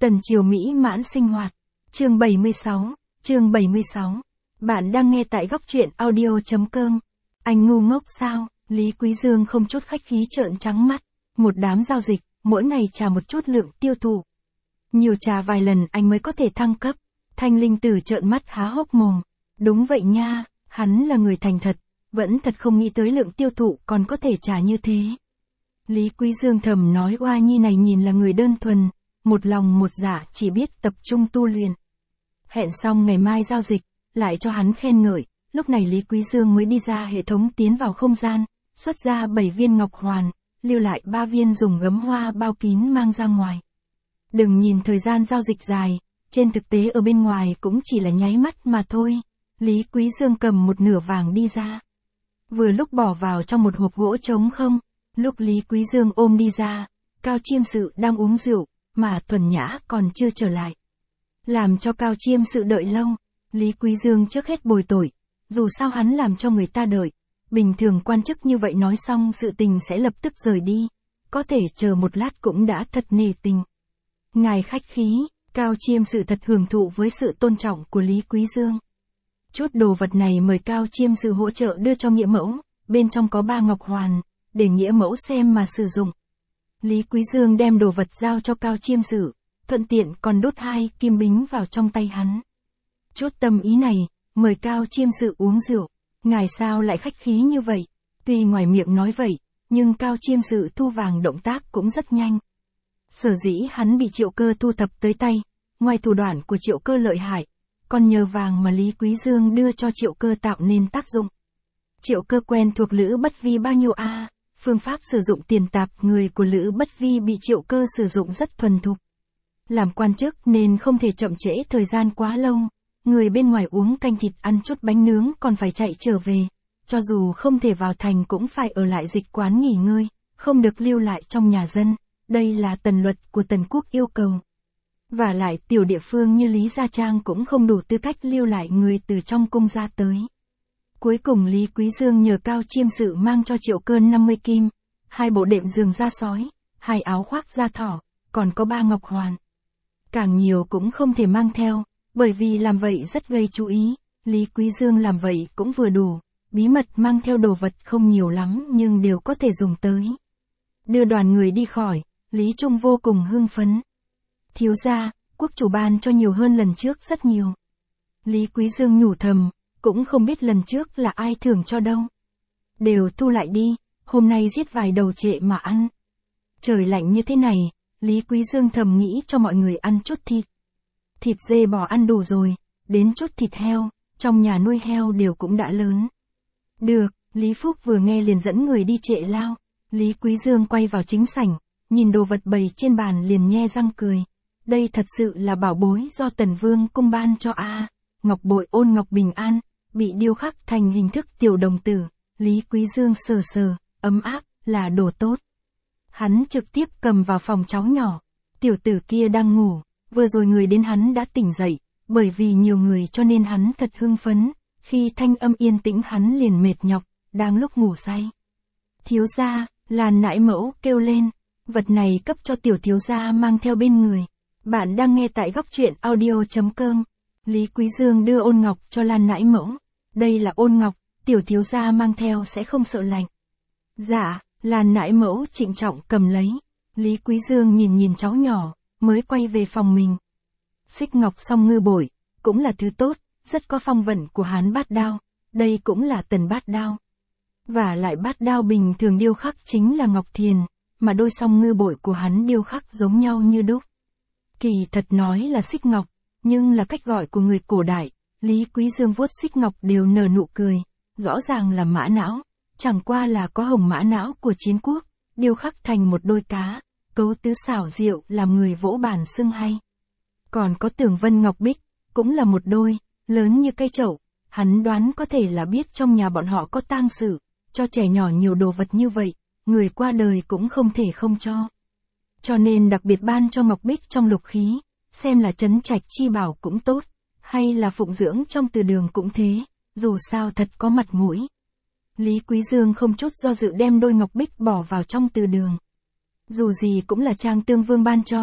Tần triều mỹ mãn sinh hoạt. Chương 76. Chương 76. Bạn đang nghe tại góc truyện audio.com. Anh ngu ngốc sao? Lý Quý Dương không chút khách khí trợn trắng mắt. Một đám giao dịch, mỗi ngày trả một chút lượng tiêu thụ. Nhiều trả vài lần anh mới có thể thăng cấp. Thanh Linh Tử trợn mắt há hốc mồm. Đúng vậy nha, hắn là người thành thật, vẫn thật không nghĩ tới lượng tiêu thụ còn có thể trả như thế. Lý Quý Dương thầm nói oa nhi này nhìn là người đơn thuần, một lòng một dạ chỉ biết tập trung tu luyện. Hẹn xong ngày mai giao dịch, lại cho hắn khen ngợi, lúc này Lý Quý Dương mới đi ra hệ thống tiến vào không gian, xuất ra 7 viên ngọc hoàn, lưu lại 3 viên dùng gấm hoa bao kín mang ra ngoài. Đừng nhìn thời gian giao dịch dài, trên thực tế ở bên ngoài cũng chỉ là nháy mắt mà thôi. Lý Quý Dương cầm một nửa vàng đi ra. Vừa lúc bỏ vào trong một hộp gỗ trống không, lúc Lý Quý Dương ôm đi ra, Cao Chiêm Sự đang uống rượu, mà Thuần Nhã còn chưa trở lại. Làm cho Cao Chiêm Sự đợi lâu, Lý Quý Dương trước hết bồi tội, dù sao hắn làm cho người ta đợi, bình thường quan chức như vậy nói xong sự tình sẽ lập tức rời đi, có thể chờ một lát cũng đã thật nể tình. Ngài khách khí, Cao Chiêm Sự thật hưởng thụ với sự tôn trọng của Lý Quý Dương. Chút đồ vật này mời Cao Chiêm Sự hỗ trợ đưa cho Nghĩa Mẫu, bên trong có 3 ngọc hoàn, để Nghĩa Mẫu xem mà sử dụng. Lý Quý Dương đem đồ vật giao cho Cao Chiêm Sự, thuận tiện còn đốt 2 kim bính vào trong tay hắn. Chút tâm ý này, mời Cao Chiêm Sự uống rượu, ngài sao lại khách khí như vậy? Tuy ngoài miệng nói vậy, nhưng Cao Chiêm Sự thu vàng động tác cũng rất nhanh. Sở dĩ hắn bị Triệu Cơ thu thập tới tay, ngoài thủ đoạn của Triệu Cơ lợi hại, còn nhờ vàng mà Lý Quý Dương đưa cho Triệu Cơ tạo nên tác dụng. Triệu Cơ quen thuộc Lữ Bất Vi bao nhiêu a, phương pháp sử dụng tiền tạp người của Lữ Bất Vi bị Triệu Cơ sử dụng rất thuần thục. Làm quan chức nên không thể chậm trễ thời gian quá lâu, người bên ngoài uống canh thịt ăn chút bánh nướng còn phải chạy trở về, cho dù không thể vào thành cũng phải ở lại dịch quán nghỉ ngơi, không được lưu lại trong nhà dân, đây là tần luật của Tần Quốc yêu cầu. Và lại tiểu địa phương như Lý Gia Trang cũng không đủ tư cách lưu lại người từ trong cung ra tới. Cuối cùng Lý Quý Dương nhờ Cao Chiêm Sự mang cho Triệu Cơ 50 kim, 2 bộ đệm giường da sói, 2 áo khoác da thỏ, còn có 3 ngọc hoàn. Càng nhiều cũng không thể mang theo, bởi vì làm vậy rất gây chú ý, Lý Quý Dương làm vậy cũng vừa đủ, bí mật mang theo đồ vật không nhiều lắm nhưng đều có thể dùng tới. Đưa đoàn người đi khỏi, Lý Trung vô cùng hưng phấn. Thiếu gia, quốc chủ ban cho nhiều hơn lần trước rất nhiều. Lý Quý Dương nhủ thầm, cũng không biết lần trước là ai thưởng cho đâu. Đều thu lại đi, hôm nay giết vài đầu trệ mà ăn. Trời lạnh như thế này, Lý Quý Dương thầm nghĩ cho mọi người ăn chút thịt. Thịt dê bò ăn đủ rồi, đến chút thịt heo, trong nhà nuôi heo đều cũng đã lớn. Được, Lý Phúc vừa nghe liền dẫn người đi trệ lao. Lý Quý Dương quay vào chính sảnh, nhìn đồ vật bày trên bàn liền nhe răng cười. Đây thật sự là bảo bối do Tần Vương cung ban cho a. Ngọc bội ôn ngọc bình an, bị điêu khắc thành hình thức tiểu đồng tử. Lý Quý Dương sờ sờ, ấm áp, là đồ tốt. Hắn trực tiếp cầm vào phòng cháu nhỏ. Tiểu tử kia đang ngủ, vừa rồi người đến hắn đã tỉnh dậy, bởi vì nhiều người cho nên hắn thật hưng phấn. Khi thanh âm yên tĩnh hắn liền mệt nhọc, đang lúc ngủ say. Thiếu gia, Lan nãi mẫu kêu lên, vật này cấp cho tiểu thiếu gia mang theo bên người. Bạn đang nghe tại góc truyện audio.com. Lý Quý Dương đưa ôn ngọc cho Lan nãi mẫu. Đây là ôn ngọc, tiểu thiếu gia mang theo sẽ không sợ lạnh. Dạ, Lan nãi mẫu trịnh trọng cầm lấy. Lý Quý Dương nhìn nhìn cháu nhỏ, mới quay về phòng mình. Xích ngọc song ngư bội, cũng là thứ tốt, rất có phong vận của Hán bát đao. Đây cũng là Tần bát đao. Và lại bát đao bình thường điêu khắc chính là ngọc thiền, mà đôi song ngư bội của hắn điêu khắc giống nhau như đúc. Kỳ thật nói là xích ngọc, nhưng là cách gọi của người cổ đại. Lý Quý Dương vuốt xích ngọc đều nở nụ cười, rõ ràng là mã não, chẳng qua là có hồng mã não của chiến quốc, điêu khắc thành một đôi cá, cấu tứ xảo diệu làm người vỗ bàn xưng hay. Còn có tường vân ngọc bích, cũng là một đôi, lớn như cây chậu, hắn đoán có thể là biết trong nhà bọn họ có tang sự, cho trẻ nhỏ nhiều đồ vật như vậy, người qua đời cũng không thể không cho. Cho nên đặc biệt ban cho ngọc bích trong lục khí, xem là trấn trạch chi bảo cũng tốt, hay là phụng dưỡng trong từ đường cũng thế, dù sao thật có mặt mũi. Lý Quý Dương không chút do dự đem đôi ngọc bích bỏ vào trong từ đường. Dù gì cũng là Trang Tương Vương ban cho,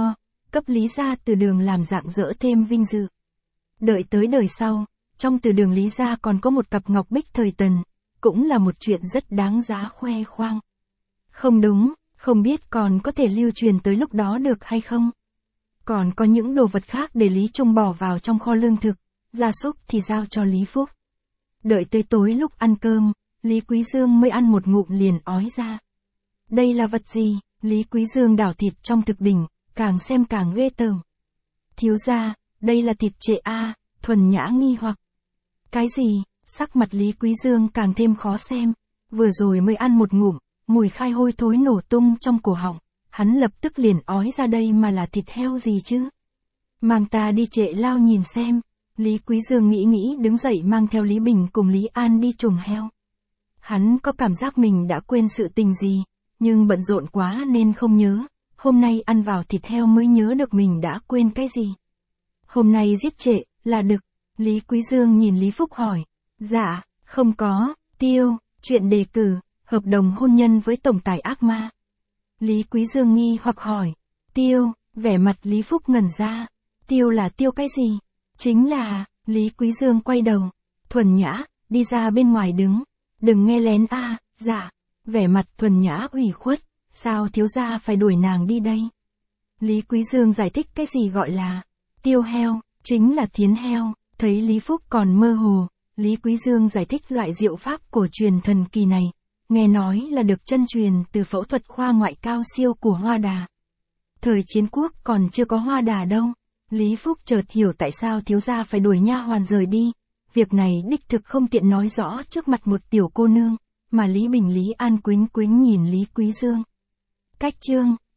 cấp Lý gia từ đường làm rạng rỡ thêm vinh dự. Đợi tới đời sau, trong từ đường Lý gia còn có một cặp ngọc bích thời Tần, cũng là một chuyện rất đáng giá khoe khoang. Không đúng, không biết còn có thể lưu truyền tới lúc đó được hay không. Còn có những đồ vật khác để Lý Trung bỏ vào trong kho lương thực, gia súc thì giao cho Lý Phúc. Đợi tới tối lúc ăn cơm, Lý Quý Dương mới ăn một ngụm liền ói ra. Đây là vật gì? Lý Quý Dương đảo thịt trong thực đỉnh, càng xem càng ghê tởm. Thiếu gia, đây là thịt trệ a, Thuần Nhã nghi hoặc. Cái gì? Sắc mặt Lý Quý Dương càng thêm khó xem, vừa rồi mới ăn một ngụm, mùi khai hôi thối nổ tung trong cổ họng, hắn lập tức liền ói ra đây mà là thịt heo gì chứ? Mang ta đi Trệ Lao nhìn xem. Lý Quý Dương nghĩ đứng dậy mang theo Lý Bình cùng Lý An đi chuồng heo. Hắn có cảm giác mình đã quên sự tình gì, nhưng bận rộn quá nên không nhớ, hôm nay ăn vào thịt heo mới nhớ được mình đã quên cái gì. Hôm nay giết Trệ, là Đực. Lý Quý Dương nhìn Lý Phúc hỏi. Dạ, không có, Tiêu, chuyện đề cử, hợp đồng hôn nhân với tổng tài ác ma. Lý Quý Dương nghi hoặc hỏi. Tiêu, vẻ mặt Lý Phúc ngẩn ra. Tiêu là Tiêu cái gì? Chính là, Lý Quý Dương quay đầu. Thuần Nhã, đi ra bên ngoài đứng. Đừng nghe lén a. Dạ. Vẻ mặt Thuần Nhã ủy khuất. Sao thiếu gia phải đuổi nàng đi đây? Lý Quý Dương giải thích cái gì gọi là tiêu heo, chính là thiến heo. Thấy Lý Phúc còn mơ hồ, Lý Quý Dương giải thích loại diệu pháp cổ truyền thần kỳ này. Nghe nói là được chân truyền từ phẫu thuật khoa ngoại cao siêu của Hoa Đà. Thời chiến quốc còn chưa có Hoa Đà đâu. Lý Phúc chợt hiểu tại sao thiếu gia phải đuổi nha hoàn rời đi. Việc này đích thực không tiện nói rõ trước mặt một tiểu cô nương, mà Lý Bình Lý An quýnh quýnh nhìn Lý Quý Dương. Cách chương